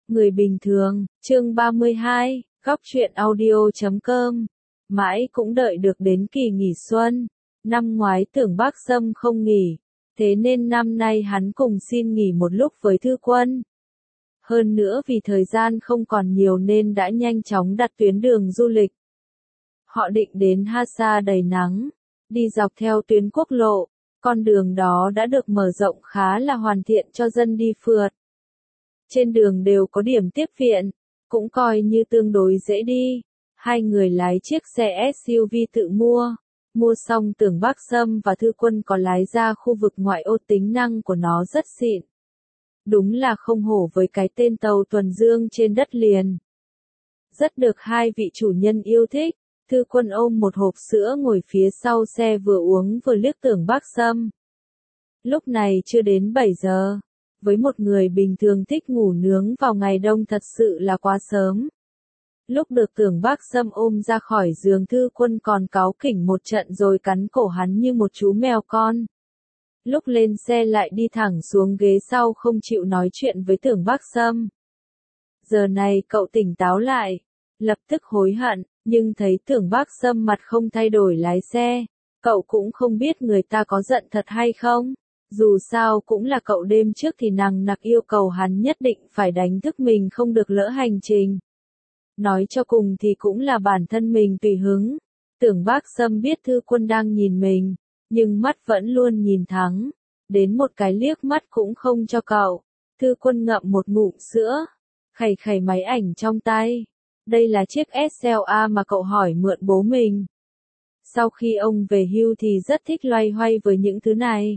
Người bình thường, chương 32, góc truyện audio.com. Mãi cũng đợi được đến kỳ nghỉ xuân. Năm ngoái Tưởng Bác Sâm không nghỉ, thế nên năm nay hắn cùng xin nghỉ một lúc với Thư Quân. Hơn nữa vì thời gian không còn nhiều nên đã nhanh chóng đặt tuyến đường du lịch. Họ định đến Hasa đầy nắng, đi dọc theo tuyến quốc lộ, con đường đó đã được mở rộng khá là hoàn thiện cho dân đi phượt. Trên đường đều có điểm tiếp viện, cũng coi như tương đối dễ đi. Hai người lái chiếc xe SUV tự mua xong Tưởng Bác Sâm và Thư Quân có lái ra khu vực ngoại ô, tính năng của nó rất xịn. Đúng là không hổ với cái tên tàu tuần dương trên đất liền. Rất được hai vị chủ nhân yêu thích. Thư Quân ôm một hộp sữa ngồi phía sau xe vừa uống vừa liếc Tưởng Bác Sâm. Lúc này chưa đến 7 giờ. Với một người bình thường thích ngủ nướng vào ngày đông thật sự là quá sớm. Lúc được Tưởng Bác Sâm ôm ra khỏi giường, Thư Quân còn cáu kỉnh một trận rồi cắn cổ hắn như một chú mèo con. Lúc lên xe lại đi thẳng xuống ghế sau không chịu nói chuyện với Tưởng Bác Sâm. Giờ này cậu tỉnh táo lại, lập tức hối hận, nhưng thấy Tưởng Bác Sâm mặt không thay đổi lái xe. Cậu cũng không biết người ta có giận thật hay không. Dù sao cũng là cậu, đêm trước thì nằng nặc yêu cầu hắn nhất định phải đánh thức mình không được lỡ hành trình. Nói cho cùng thì cũng là bản thân mình tùy hứng. Tưởng Bác Sâm biết Thư Quân đang nhìn mình, nhưng mắt vẫn luôn nhìn thẳng. Đến một cái liếc mắt cũng không cho cậu. Thư Quân ngậm một ngụm sữa, khẩy khẩy máy ảnh trong tay. Đây là chiếc SLA mà cậu hỏi mượn bố mình. Sau khi ông về hưu thì rất thích loay hoay với những thứ này.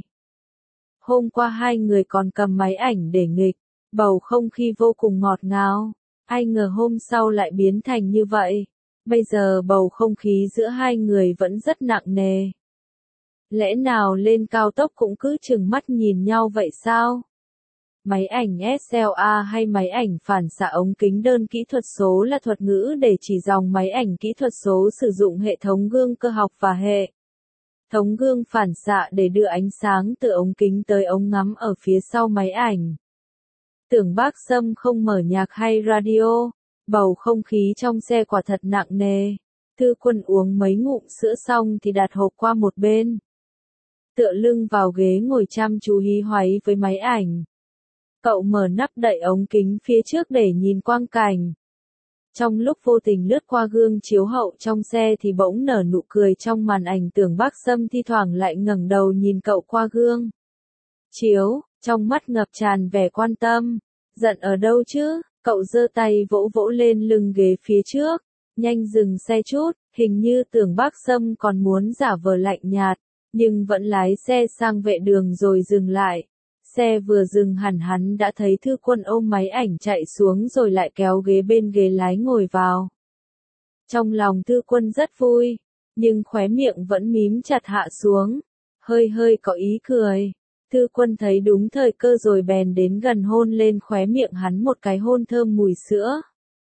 Hôm qua hai người còn cầm máy ảnh để nghịch, bầu không khí vô cùng ngọt ngào. Ai ngờ hôm sau lại biến thành như vậy. Bây giờ bầu không khí giữa hai người vẫn rất nặng nề. Lẽ nào lên cao tốc cũng cứ trừng mắt nhìn nhau vậy sao? Máy ảnh SLA hay máy ảnh phản xạ ống kính đơn kỹ thuật số là thuật ngữ để chỉ dòng máy ảnh kỹ thuật số sử dụng hệ thống gương cơ học và hệ thống gương phản xạ để đưa ánh sáng từ ống kính tới ống ngắm ở phía sau máy ảnh. Tưởng Bác Sâm không mở nhạc hay radio, bầu không khí trong xe quả thật nặng nề. Thư Quân uống mấy ngụm sữa xong thì đặt hộp qua một bên. Tựa lưng vào ghế ngồi chăm chú hí hoáy với máy ảnh. Cậu mở nắp đậy ống kính phía trước để nhìn quang cảnh. Trong lúc vô tình lướt qua gương chiếu hậu trong xe thì bỗng nở nụ cười trong màn ảnh. Tưởng Bác Sâm thi thoảng lại ngẩng đầu nhìn cậu qua gương chiếu, trong mắt ngập tràn vẻ quan tâm. Giận ở đâu chứ? Cậu giơ tay vỗ vỗ lên lưng ghế phía trước. Nhanh dừng xe chút. Hình như Tưởng Bác Sâm còn muốn giả vờ lạnh nhạt, nhưng vẫn lái xe sang vệ đường rồi dừng lại. Xe vừa dừng hẳn hắn đã thấy Thư Quân ôm máy ảnh chạy xuống rồi lại kéo ghế bên ghế lái ngồi vào. Trong lòng Thư Quân rất vui, nhưng khóe miệng vẫn mím chặt hạ xuống, hơi hơi có ý cười. Thư Quân thấy đúng thời cơ rồi bèn đến gần hôn lên khóe miệng hắn một cái hôn thơm mùi sữa.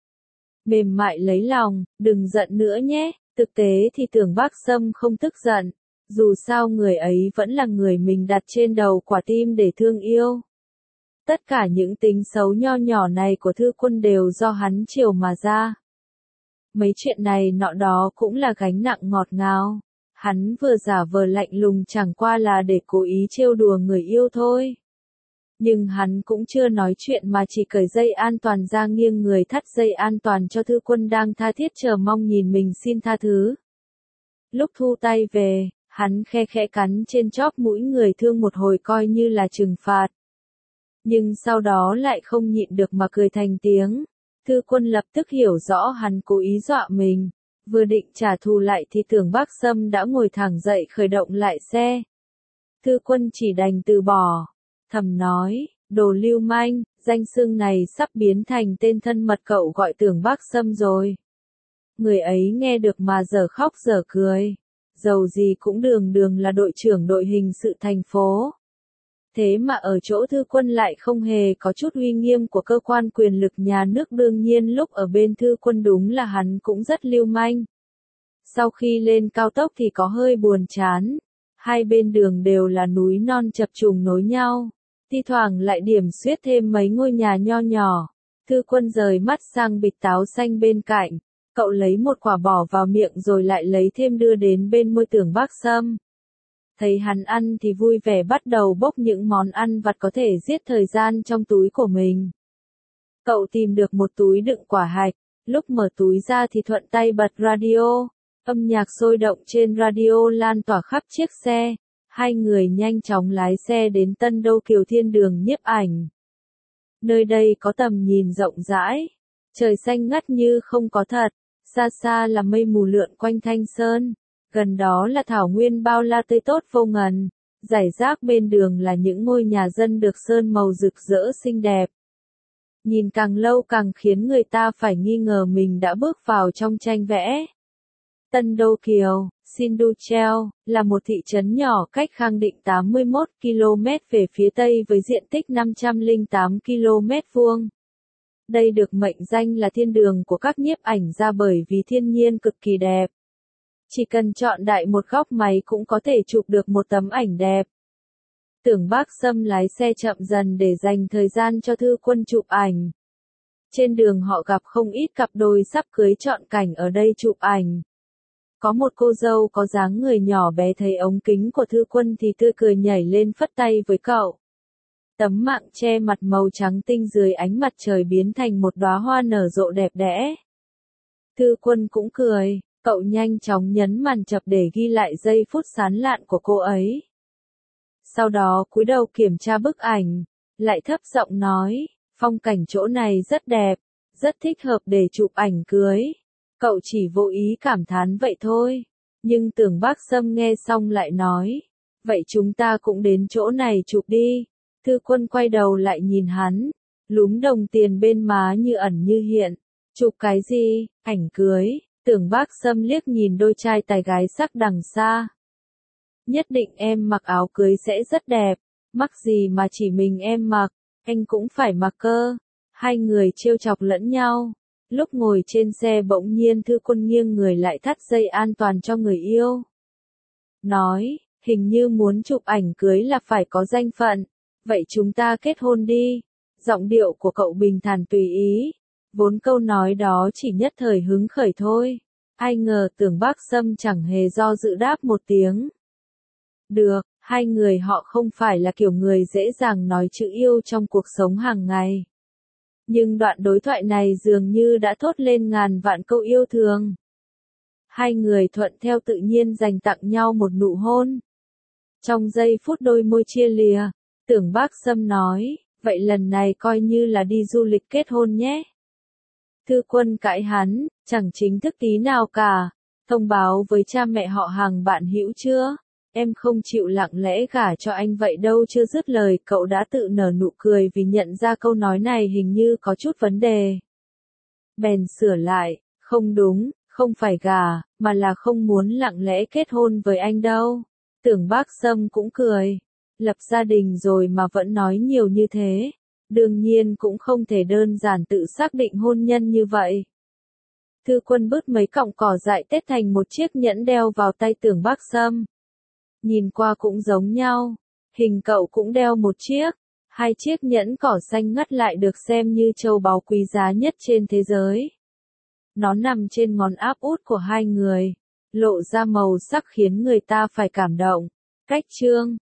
Mềm mại lấy lòng, đừng giận nữa nhé. Thực tế thì Tưởng Bác Sâm không tức giận. Dù sao người ấy vẫn là người mình đặt trên đầu quả tim để thương yêu. Tất cả những tính xấu nho nhỏ này của Thư Quân đều do hắn chiều mà ra. Mấy chuyện này nọ đó cũng là gánh nặng ngọt ngào. Hắn vừa giả vờ lạnh lùng chẳng qua là để cố ý trêu đùa người yêu thôi. Nhưng hắn cũng chưa nói chuyện mà chỉ cởi dây an toàn ra, nghiêng người thắt dây an toàn cho Thư Quân đang tha thiết chờ mong nhìn mình xin tha thứ. Lúc thu tay về, hắn khe khẽ cắn trên chóp mũi người thương một hồi coi như là trừng phạt. Nhưng sau đó lại không nhịn được mà cười thành tiếng. Thư Quân lập tức hiểu rõ hắn cố ý dọa mình. Vừa định trả thù lại thì Tưởng Bác Sâm đã ngồi thẳng dậy khởi động lại xe. Thư Quân chỉ đành từ bỏ. Thầm nói, đồ lưu manh, danh xưng này sắp biến thành tên thân mật cậu gọi Tưởng Bác Sâm rồi. Người ấy nghe được mà dở khóc dở cười. Dầu gì cũng đường đường là đội trưởng đội hình sự thành phố. Thế mà ở chỗ Thư Quân lại không hề có chút uy nghiêm của cơ quan quyền lực nhà nước. Đương nhiên lúc ở bên Thư Quân đúng là hắn cũng rất lưu manh. Sau khi lên cao tốc thì có hơi buồn chán. Hai bên đường đều là núi non chập trùng nối nhau. Thi thoảng lại điểm xuyết thêm mấy ngôi nhà nho nhỏ. Thư Quân rời mắt sang bịch táo xanh bên cạnh, cậu lấy một quả bỏ vào miệng rồi lại lấy thêm đưa đến bên môi Tưởng Bác Sâm. Thấy hắn ăn thì vui vẻ bắt đầu bốc những món ăn vặt có thể giết thời gian trong túi của mình. Cậu tìm được một túi đựng quả hạch, lúc mở túi ra thì thuận tay bật radio, âm nhạc sôi động trên radio lan tỏa khắp chiếc xe. Hai người nhanh chóng lái xe đến Tân Đô Kiều Thiên Đường nhiếp ảnh. Nơi đây có tầm nhìn rộng rãi, trời xanh ngắt như không có thật, xa xa là mây mù lượn quanh Thanh Sơn, gần đó là thảo nguyên bao la tươi tốt vô ngần, rải rác bên đường là những ngôi nhà dân được sơn màu rực rỡ xinh đẹp. Nhìn càng lâu càng khiến người ta phải nghi ngờ mình đã bước vào trong tranh vẽ. Tân Đô Kiều, Sinduchel, là một thị trấn nhỏ cách Khang Định 81 km về phía tây với diện tích 508 km vuông. Đây được mệnh danh là thiên đường của các nhiếp ảnh gia bởi vì thiên nhiên cực kỳ đẹp. Chỉ cần chọn đại một góc máy cũng có thể chụp được một tấm ảnh đẹp. Tưởng Bác Sâm lái xe chậm dần để dành thời gian cho Thư Quân chụp ảnh. Trên đường họ gặp không ít cặp đôi sắp cưới chọn cảnh ở đây chụp ảnh. Có một cô dâu có dáng người nhỏ bé thấy ống kính của Thư Quân thì tươi cười nhảy lên phất tay với cậu. Tấm mạng che mặt màu trắng tinh dưới ánh mặt trời biến thành một đóa hoa nở rộ đẹp đẽ. Thư Quân cũng cười, cậu nhanh chóng nhấn màn chập để ghi lại giây phút sán lạn của cô ấy. Sau đó cúi đầu kiểm tra bức ảnh, lại thấp giọng nói, phong cảnh chỗ này rất đẹp, rất thích hợp để chụp ảnh cưới. Cậu chỉ vô ý cảm thán vậy thôi. Nhưng Tưởng Bác Sâm nghe xong lại nói, vậy chúng ta cũng đến chỗ này chụp đi. Thư Quân quay đầu lại nhìn hắn, lúm đồng tiền bên má như ẩn như hiện. Chụp cái gì, ảnh cưới? Tưởng Bác Sâm liếc nhìn đôi trai tài gái sắc đằng xa. Nhất định em mặc áo cưới sẽ rất đẹp, mắc gì mà chỉ mình em mặc, anh cũng phải mặc cơ. Hai người trêu chọc lẫn nhau. Lúc ngồi trên xe bỗng nhiên Thư Quân nghiêng người lại thắt dây an toàn cho người yêu. Nói, hình như muốn chụp ảnh cưới là phải có danh phận, vậy chúng ta kết hôn đi. Giọng điệu của cậu bình thản tùy ý, vốn câu nói đó chỉ nhất thời hứng khởi thôi. Ai ngờ Tưởng Bác Sâm chẳng hề do dự đáp một tiếng. Được, hai người họ không phải là kiểu người dễ dàng nói chữ yêu trong cuộc sống hàng ngày. Nhưng đoạn đối thoại này dường như đã thốt lên ngàn vạn câu yêu thương. Hai người thuận theo tự nhiên dành tặng nhau một nụ hôn. Trong giây phút đôi môi chia lìa, Tưởng Bác Sâm nói, vậy lần này coi như là đi du lịch kết hôn nhé. Thư Quân cãi hắn, chẳng chính thức tí nào cả, thông báo với cha mẹ họ hàng bạn hữu chưa? Em không chịu lặng lẽ gả cho anh vậy đâu. Chưa dứt lời cậu đã tự nở nụ cười vì nhận ra câu nói này hình như có chút vấn đề. Bèn sửa lại, không đúng, không phải gả, mà là không muốn lặng lẽ kết hôn với anh đâu. Tưởng Bác Sâm cũng cười, lập gia đình rồi mà vẫn nói nhiều như thế. Đương nhiên cũng không thể đơn giản tự xác định hôn nhân như vậy. Thư Quân bứt mấy cọng cỏ dại tết thành một chiếc nhẫn đeo vào tay Tưởng Bác Sâm. Nhìn qua cũng giống nhau, hình cậu cũng đeo một chiếc, hai chiếc nhẫn cỏ xanh ngắt lại được xem như châu báu quý giá nhất trên thế giới. Nó nằm trên ngón áp út của hai người, lộ ra màu sắc khiến người ta phải cảm động. Cách chương